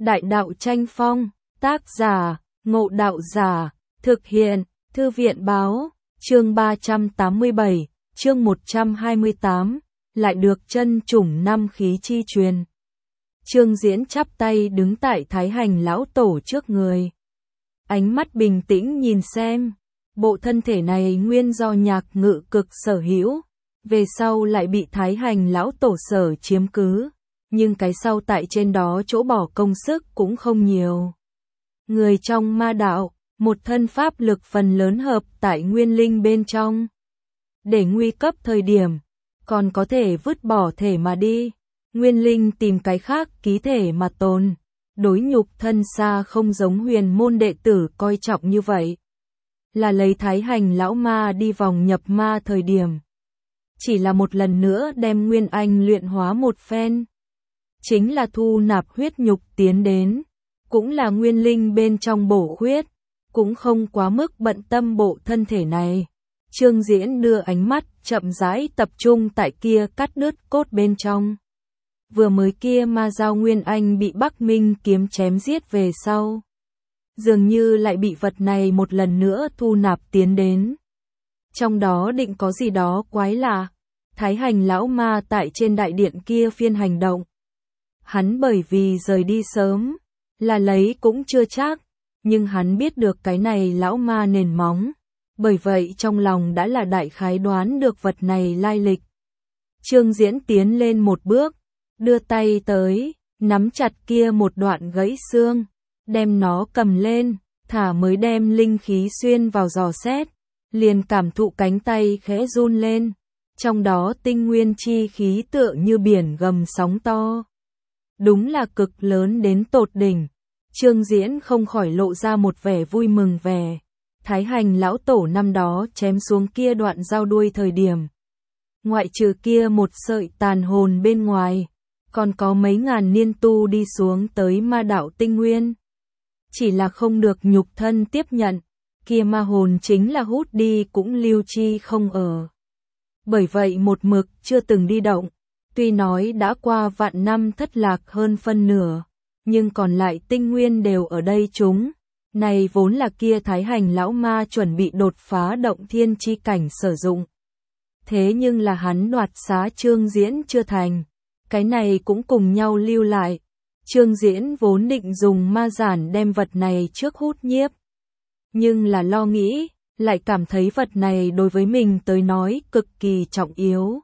Đại đạo tranh phong, tác giả, Ngộ Đạo Giả, thực hiện, Thư viện báo, chương 387, chương 128, lại được chân chủng năm khí chi truyền. Trương Diễn chắp tay đứng tại Thái Hành lão tổ trước người. Ánh mắt bình tĩnh nhìn xem, bộ thân thể này nguyên do Nhạc Ngự Cực sở hữu, về sau lại bị Thái Hành lão tổ sở chiếm cứ, nhưng cái sau tại trên đó chỗ bỏ công sức cũng không nhiều. Người trong ma đạo, một thân pháp lực phần lớn hợp tại nguyên linh bên trong. Để nguy cấp thời điểm, còn có thể vứt bỏ thể mà đi, nguyên linh tìm cái khác ký thể mà tồn. Đối nhục thân xa không giống huyền môn đệ tử coi trọng như vậy. Là lấy Thái Hành lão ma đi vòng nhập ma thời điểm. Chỉ là một lần nữa đem Nguyên Anh luyện hóa một phen. Chính là thu nạp huyết nhục tiến đến. Cũng là nguyên linh bên trong bổ huyết. Cũng không quá mức bận tâm bộ thân thể này. Trương Diễn đưa ánh mắt chậm rãi tập trung tại kia cắt đứt cốt bên trong. Vừa mới kia ma giao Nguyên Anh bị Bắc Minh kiếm chém giết về sau. Dường như lại bị vật này một lần nữa thu nạp tiến đến. Trong đó định có gì đó quái lạ. Thái Hành lão ma tại trên đại điện kia phiên hành động. Hắn bởi vì rời đi sớm, là lấy cũng chưa chắc, nhưng hắn biết được cái này lão ma nền móng. Bởi vậy trong lòng đã là đại khái đoán được vật này lai lịch. Trương Diễn tiến lên một bước, đưa tay tới, nắm chặt kia một đoạn gãy xương, đem nó cầm lên, thả mới đem linh khí xuyên vào dò xét, liền cảm thụ cánh tay khẽ run lên, trong đó tinh nguyên chi khí tựa như biển gầm sóng to. Đúng là cực lớn đến tột đỉnh. Trương Diễn không khỏi lộ ra một vẻ vui mừng vẻ. Thái Hành lão tổ năm đó chém xuống kia đoạn dao đuôi thời điểm. Ngoại trừ kia một sợi tàn hồn bên ngoài, còn có mấy ngàn niên tu đi xuống tới ma đạo tinh nguyên. Chỉ là không được nhục thân tiếp nhận, kia ma hồn chính là hút đi cũng lưu chi không ở. Bởi vậy một mực chưa từng đi động, tuy nói đã qua vạn năm thất lạc hơn phân nửa, nhưng còn lại tinh nguyên đều ở đây chúng. Này vốn là kia Thái Hành lão ma chuẩn bị đột phá động thiên chi cảnh sử dụng. Thế nhưng là hắn đoạt xá Trương Diễn chưa thành. Cái này cũng cùng nhau lưu lại. Trương Diễn vốn định dùng ma giản đem vật này trước hút nhiếp. Nhưng là lo nghĩ, lại cảm thấy vật này đối với mình tới nói cực kỳ trọng yếu.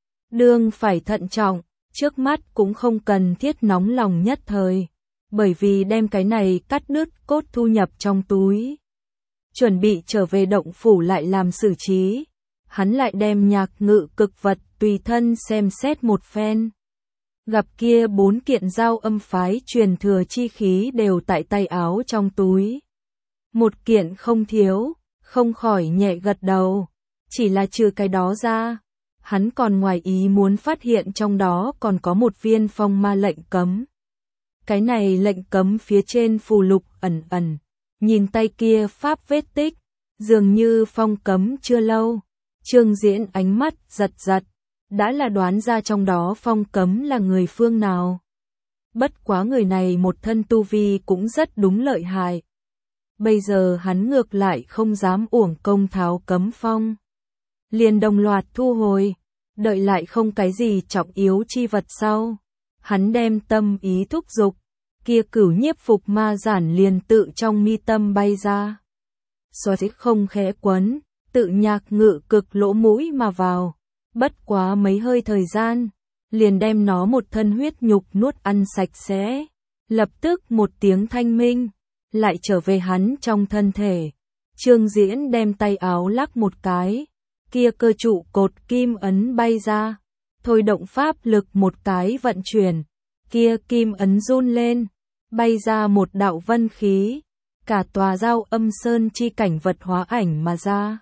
Đương phải thận trọng, trước mắt cũng không cần thiết nóng lòng nhất thời. Bởi vì đem cái này cắt đứt cốt thu nhập trong túi. Chuẩn bị trở về động phủ lại làm xử trí. Hắn lại đem Nhạc Ngự Cực vật tùy thân xem xét một phen. Gặp kia 4 kiện giao âm phái truyền thừa chi khí đều tại tay áo trong túi. Một kiện không thiếu, không khỏi nhẹ gật đầu. Chỉ là trừ cái đó ra, hắn còn ngoài ý muốn phát hiện trong đó còn có một viên phong ma lệnh cấm. Cái này lệnh cấm phía trên phù lục ẩn ẩn, nhìn tay kia pháp vết tích, dường như phong cấm chưa lâu. Trương Diễn ánh mắt giật giật, đã là đoán ra trong đó phong cấm là người phương nào. Bất quá người này một thân tu vi cũng rất đúng lợi hại. Bây giờ hắn ngược lại không dám uổng công tháo cấm phong. Liền đồng loạt thu hồi, đợi lại không cái gì trọng yếu chi vật sau. Hắn đem tâm ý thúc giục, kia cửu nhiếp phục ma giản liền tự trong mi tâm bay ra. Xoa thích không khẽ quấn, tự Nhạc Ngự Cực lỗ mũi mà vào. Bất quá mấy hơi thời gian, liền đem nó một thân huyết nhục nuốt ăn sạch sẽ. Lập tức một tiếng thanh minh, lại trở về hắn trong thân thể. Trương Diễn đem tay áo lắc một cái, kia cơ trụ cột kim ấn bay ra. Thôi động pháp lực một cái vận chuyển, kia kim ấn run lên, bay ra một đạo vân khí. Cả tòa giao âm sơn chi cảnh vật hóa ảnh mà ra.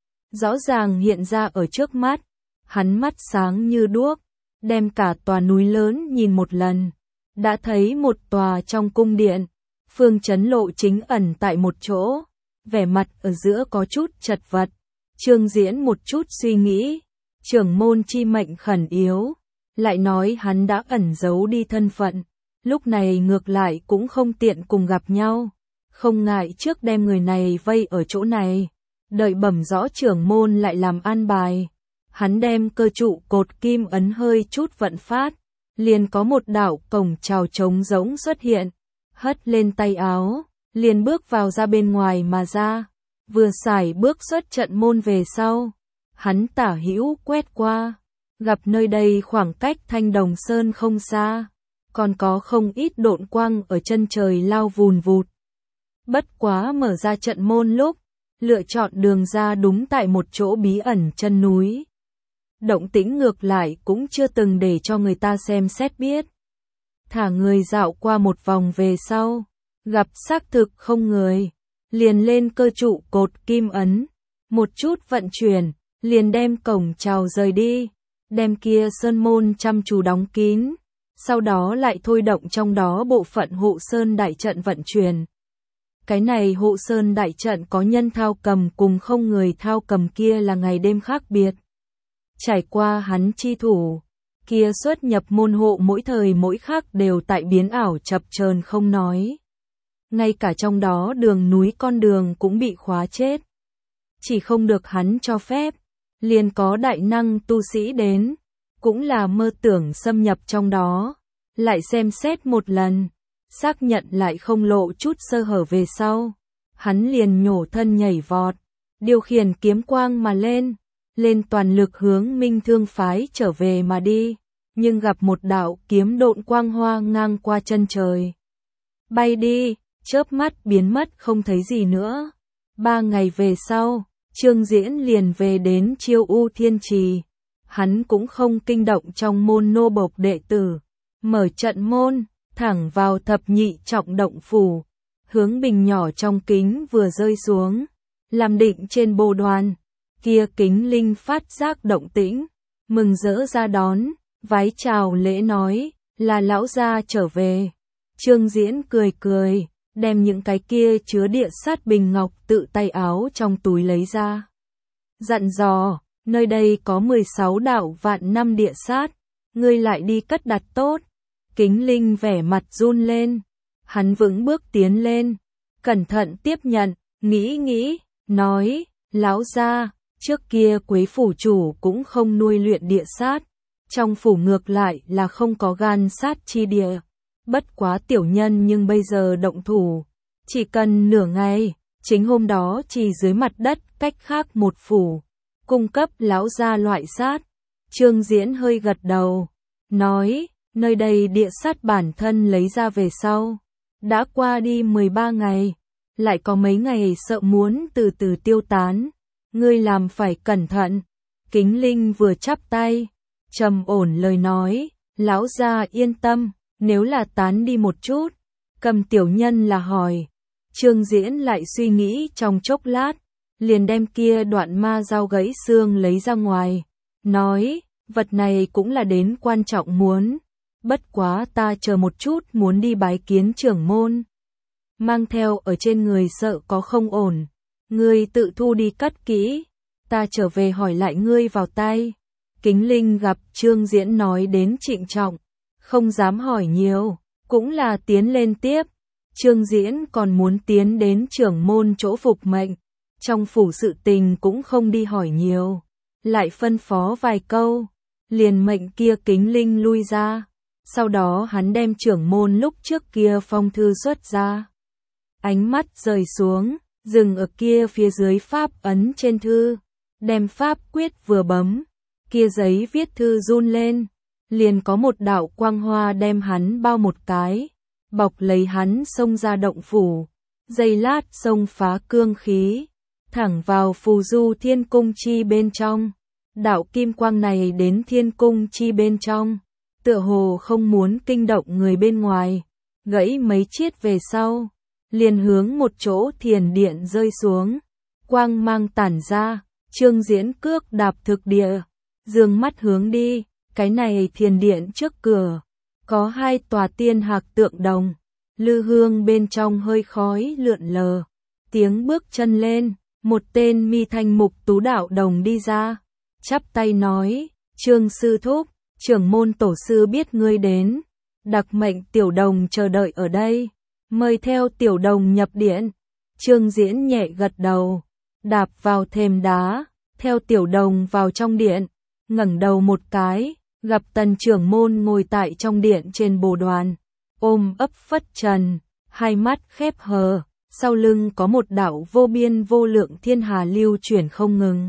Rõ ràng hiện ra ở trước mắt. Hắn mắt sáng như đuốc, đem cả tòa núi lớn nhìn một lần. Đã thấy một tòa trong cung điện, Phương Chấn Lộ chính ẩn tại một chỗ, vẻ mặt ở giữa có chút chật vật. Trương Diễn một chút suy nghĩ, trưởng môn chi mệnh khẩn yếu, lại nói hắn đã ẩn giấu đi thân phận, lúc này ngược lại cũng không tiện cùng gặp nhau, không ngại trước đem người này vây ở chỗ này, đợi bẩm rõ trưởng môn lại làm an bài. Hắn đem cơ trụ cột kim ấn hơi chút vận phát, liền có một đạo cổng chào trống rỗng xuất hiện, hất lên tay áo, liền bước vào ra bên ngoài mà ra, vừa xài bước xuất trận môn về sau, hắn tả hữu quét qua, gặp nơi đây khoảng cách Thanh Đồng Sơn không xa, còn có không ít độn quang ở chân trời lao vùn vụt. Bất quá mở ra trận môn lúc, lựa chọn đường ra đúng tại một chỗ bí ẩn chân núi. Động tĩnh ngược lại cũng chưa từng để cho người ta xem xét biết. Thả người dạo qua một vòng về sau, gặp xác thực không người, liền lên cơ trụ cột kim ấn, một chút vận chuyển, liền đem cổng chào rời đi, đem kia sơn môn chăm chú đóng kín, sau đó lại thôi động trong đó bộ phận hộ sơn đại trận vận chuyển. Cái này hộ sơn đại trận có nhân thao cầm cùng không người thao cầm kia là ngày đêm khác biệt. Trải qua hắn chi thủ, kia xuất nhập môn hộ mỗi thời mỗi khắc đều tại biến ảo chập chờn không nói. Ngay cả trong đó đường núi con đường cũng bị khóa chết. Chỉ không được hắn cho phép, liền có đại năng tu sĩ đến, cũng là mơ tưởng xâm nhập trong đó, lại xem xét một lần, xác nhận lại không lộ chút sơ hở về sau. Hắn liền nhổ thân nhảy vọt, điều khiển kiếm quang mà lên toàn lực hướng Minh Thương phái trở về mà đi, nhưng gặp một đạo kiếm độn quang hoa ngang qua chân trời. Bay đi, chớp mắt biến mất không thấy gì nữa. 3 ngày về sau, Trương Diễn liền về đến Chiêu U Thiên Trì. Hắn cũng không kinh động trong môn nô bộc đệ tử, mở trận môn, thẳng vào thập nhị trọng động phủ, hướng bình nhỏ trong kính vừa rơi xuống, làm định trên bồ đoàn. Kia kính linh phát giác động tĩnh, mừng rỡ ra đón, vái chào lễ nói, là lão gia trở về. Trương Diễn cười cười, đem những cái kia chứa địa sát bình ngọc tự tay áo trong túi lấy ra. Dặn dò, nơi đây có 16 đạo vạn năm địa sát, ngươi lại đi cất đặt tốt. Kính linh vẻ mặt run lên, hắn vững bước tiến lên, cẩn thận tiếp nhận, nghĩ, nói, lão gia, trước kia Quế phủ chủ cũng không nuôi luyện địa sát, trong phủ ngược lại là không có gan sát chi địa. Bất quá tiểu nhân nhưng bây giờ động thủ, chỉ cần nửa ngày, chính hôm đó chỉ dưới mặt đất cách khác một phủ, cung cấp lão gia loại sát. Trương Diễn hơi gật đầu, nói, nơi đây địa sát bản thân lấy ra về sau, đã qua đi 13 ngày, lại có mấy ngày sợ muốn từ từ tiêu tán, ngươi làm phải cẩn thận. Kính linh vừa chắp tay, trầm ổn lời nói, lão gia yên tâm, nếu là tán đi một chút, cầm tiểu nhân là hỏi. Trương Diễn lại suy nghĩ trong chốc lát, liền đem kia đoạn ma dao gãy xương lấy ra ngoài, nói, vật này cũng là đến quan trọng muốn, bất quá ta chờ một chút muốn đi bái kiến trưởng môn. Mang theo ở trên người sợ có không ổn, ngươi tự thu đi cất kỹ, ta trở về hỏi lại ngươi vào tay. Kính linh gặp Trương Diễn nói đến trịnh trọng, không dám hỏi nhiều, cũng là tiến lên tiếp. Trương Diễn còn muốn tiến đến trưởng môn chỗ phục mệnh, trong phủ sự tình cũng không đi hỏi nhiều, lại phân phó vài câu, liền mệnh kia kính linh lui ra. Sau đó hắn đem trưởng môn lúc trước kia phong thư xuất ra, ánh mắt rời xuống, dừng ở kia phía dưới pháp ấn trên thư, đem pháp quyết vừa bấm, kia giấy viết thư run lên, liền có một đạo quang hoa đem hắn bao một cái, bọc lấy hắn xông ra động phủ, giây lát xông phá cương khí, thẳng vào phù du thiên cung chi bên trong. Đạo kim quang này đến thiên cung chi bên trong, tựa hồ không muốn kinh động người bên ngoài, gãy mấy chiết về sau, liền hướng một chỗ thiền điện rơi xuống, quang mang tản ra. Trương Diễn cước đạp thực địa, dương mắt hướng đi, cái này thiền điện trước cửa, có 2 tòa tiên hạc tượng đồng, lư hương bên trong hơi khói lượn lờ, tiếng bước chân lên, một tên mi thanh mục tú đạo đồng đi ra, chắp tay nói, Trương sư thúc, trưởng môn tổ sư biết ngươi đến, đặc mệnh Tiểu Đồng chờ đợi ở đây, mời theo Tiểu Đồng nhập điện. Trương Diễn nhẹ gật đầu, đạp vào thềm đá, theo Tiểu Đồng vào trong điện, ngẩng đầu một cái, gặp Tần trưởng môn ngồi tại trong điện trên bồ đoàn, ôm ấp phất trần, hai mắt khép hờ, sau lưng có một đạo vô biên vô lượng thiên hà lưu chuyển không ngừng.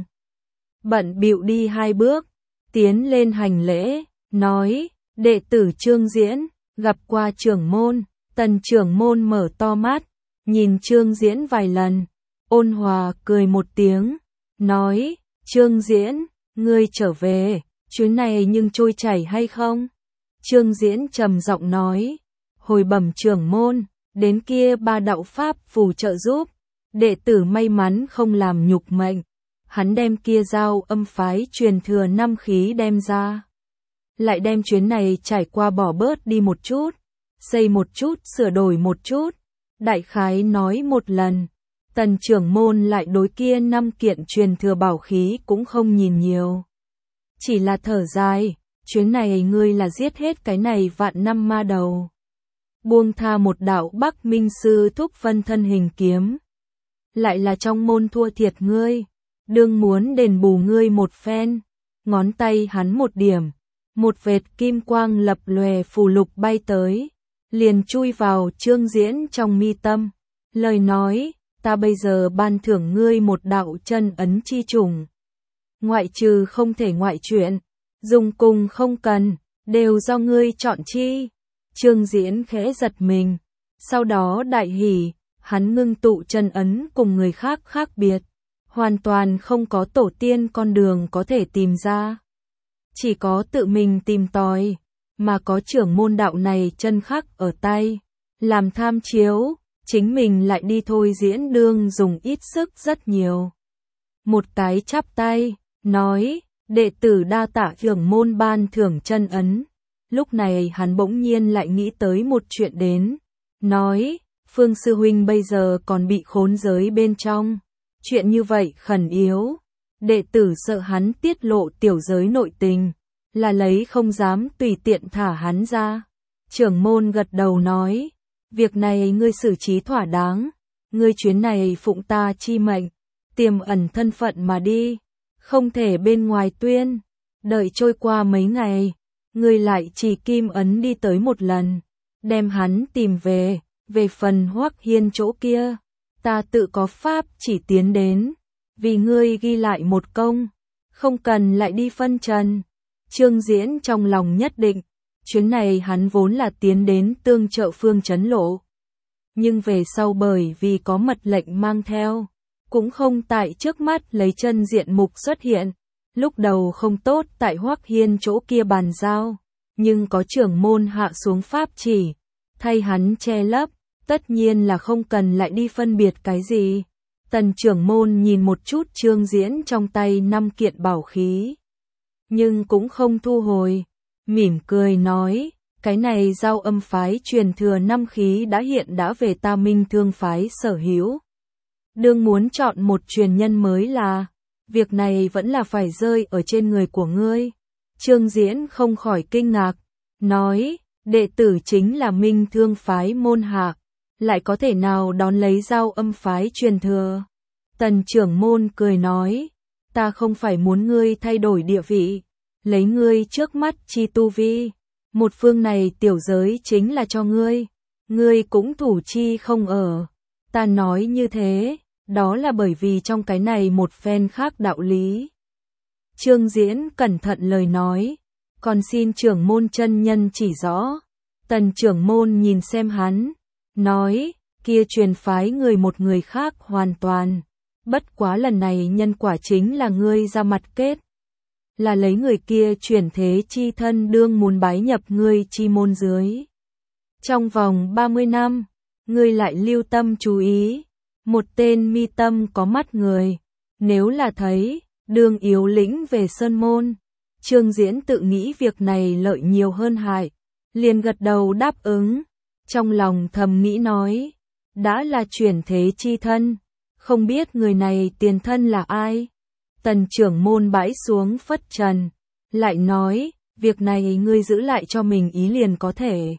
Bận bịu đi hai bước, tiến lên hành lễ, nói, đệ tử Trương Diễn, gặp qua trưởng môn. Tần trưởng môn mở to mắt, nhìn Trương Diễn vài lần, ôn hòa cười một tiếng, nói, Trương Diễn, ngươi trở về, chuyến này nhưng trôi chảy hay không? Trương Diễn trầm giọng nói, hồi bẩm trưởng môn, đến kia ba đạo pháp phù trợ giúp, đệ tử may mắn không làm nhục mệnh. Hắn đem kia Giao Âm phái truyền thừa 5 khí đem ra, lại đem chuyến này trải qua bỏ bớt đi một chút, xây một chút, sửa đổi một chút, đại khái nói một lần. Tần trưởng môn lại đối kia 5 kiện truyền thừa bảo khí cũng không nhìn nhiều, chỉ là thở dài, chuyến này ngươi là giết hết cái này vạn năm ma đầu, buông tha một đạo Bắc Minh sư thúc phân thân hình kiếm, lại là trong môn thua thiệt ngươi, đương muốn đền bù ngươi một phen. Ngón tay hắn một điểm, một vệt kim quang lập lòe phù lục bay tới, liền chui vào Trương Diễn trong mi tâm, lời nói, ta bây giờ ban thưởng ngươi một đạo chân ấn chi trùng, ngoại trừ không thể ngoại chuyện, dùng cùng không cần, đều do ngươi chọn chi. Trương Diễn khẽ giật mình, sau đó đại hỉ, hắn ngưng tụ chân ấn cùng người khác khác biệt, hoàn toàn không có tổ tiên con đường có thể tìm ra, chỉ có tự mình tìm tòi, mà có trưởng môn đạo này chân khắc ở tay, làm tham chiếu, chính mình lại đi thôi diễn đương dùng ít sức rất nhiều. Một cái chắp tay, nói, đệ tử đa tạ trưởng môn ban thưởng chân ấn. Lúc này hắn bỗng nhiên lại nghĩ tới một chuyện đến, nói, Phương sư huynh bây giờ còn bị khốn giới bên trong, chuyện như vậy khẩn yếu, đệ tử sợ hắn tiết lộ tiểu giới nội tình, là lấy không dám tùy tiện thả hắn ra. Trưởng môn gật đầu nói, việc này ngươi xử trí thỏa đáng, ngươi chuyến này phụng ta chi mệnh, tiềm ẩn thân phận mà đi, không thể bên ngoài tuyên, đợi trôi qua mấy ngày, ngươi lại chỉ kim ấn đi tới một lần, đem hắn tìm về, về phần Hoắc Hiên chỗ kia, ta tự có pháp chỉ tiến đến, vì ngươi ghi lại một công, không cần lại đi phân trần. Trương Diễn trong lòng nhất định, chuyến này hắn vốn là tiến đến tương trợ Phương Chấn Lộ, nhưng về sau bởi vì có mật lệnh mang theo, cũng không tại trước mắt lấy chân diện mục xuất hiện, lúc đầu không tốt tại Hoắc Hiên chỗ kia bàn giao, nhưng có trưởng môn hạ xuống pháp chỉ, thay hắn che lấp, tất nhiên là không cần lại đi phân biệt cái gì. Tần trưởng môn nhìn một chút Trương Diễn trong tay 5 kiện bảo khí, nhưng cũng không thu hồi, mỉm cười nói, cái này Giao Âm phái truyền thừa 5 khí đã về ta Minh Thương phái sở hữu. Đương muốn chọn một truyền nhân mới là, việc này vẫn là phải rơi ở trên người của ngươi. Trương Diễn không khỏi kinh ngạc, nói, đệ tử chính là Minh Thương phái môn hạ, lại có thể nào đón lấy Giao Âm phái truyền thừa. Tần trưởng môn cười nói, ta không phải muốn ngươi thay đổi địa vị, lấy ngươi trước mắt chi tu vi, một phương này tiểu giới chính là cho ngươi cũng thủ chi không ở. Ta nói như thế, đó là bởi vì trong cái này một phen khác đạo lý. Trương Diễn cẩn thận lời nói, còn xin trưởng môn chân nhân chỉ rõ. Tần trưởng môn nhìn xem hắn, nói, kia truyền phái người một người khác hoàn toàn, bất quá lần này nhân quả chính là ngươi ra mặt kết, là lấy người kia chuyển thế chi thân đương muốn bái nhập ngươi chi môn dưới. Trong vòng 30 năm, ngươi lại lưu tâm chú ý, một tên mi tâm có mắt người, nếu là thấy, đương yếu lĩnh về sơn môn. Trương Diễn tự nghĩ việc này lợi nhiều hơn hại, liền gật đầu đáp ứng, trong lòng thầm nghĩ nói, đã là chuyển thế chi thân, không biết người này tiền thân là ai. Tần trưởng môn bãi xuống phất trần, lại nói, việc này ngươi giữ lại cho mình ý liền có thể.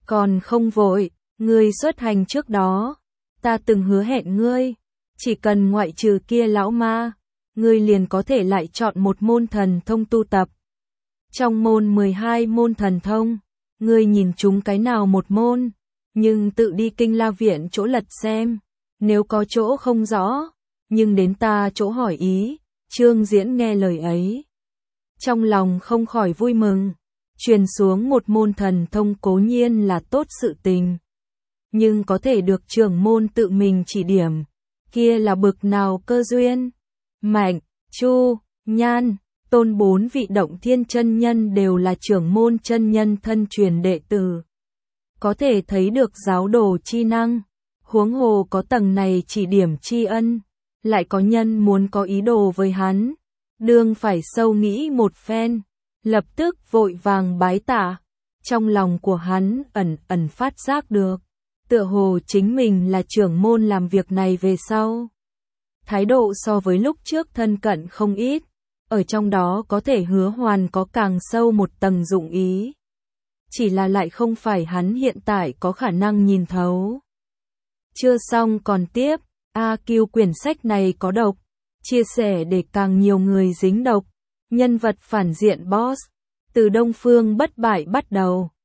Còn không vội, ngươi xuất hành trước đó. Ta từng hứa hẹn ngươi, chỉ cần ngoại trừ kia lão ma, ngươi liền có thể lại chọn một môn thần thông tu tập. Trong môn 12 môn thần thông, ngươi nhìn chúng cái nào một môn, nhưng tự đi Kinh La Viện chỗ lật xem, nếu có chỗ không rõ, nhưng đến ta chỗ hỏi ý. Trương Diễn nghe lời ấy, trong lòng không khỏi vui mừng, truyền xuống một môn thần thông cố nhiên là tốt sự tình, nhưng có thể được trưởng môn tự mình chỉ điểm, kia là bực nào cơ duyên. Mạnh, Chu, Nhan, Tôn 4 vị Động Thiên chân nhân đều là trưởng môn chân nhân thân truyền đệ tử, có thể thấy được giáo đồ chi năng, huống hồ có tầng này chỉ điểm tri ân, lại có nhân muốn có ý đồ với hắn, đương phải sâu nghĩ một phen, lập tức vội vàng bái tạ. Trong lòng của hắn ẩn ẩn phát giác được, tựa hồ chính mình là trưởng môn làm việc này về sau, thái độ so với lúc trước thân cận không ít, ở trong đó có thể hứa hoàn có càng sâu một tầng dụng ý. Chỉ là lại không phải hắn hiện tại có khả năng nhìn thấu. Chưa xong còn tiếp, A Kiêu quyển sách này có độc, chia sẻ để càng nhiều người dính độc. Nhân vật phản diện boss, từ Đông Phương bất bại bắt đầu.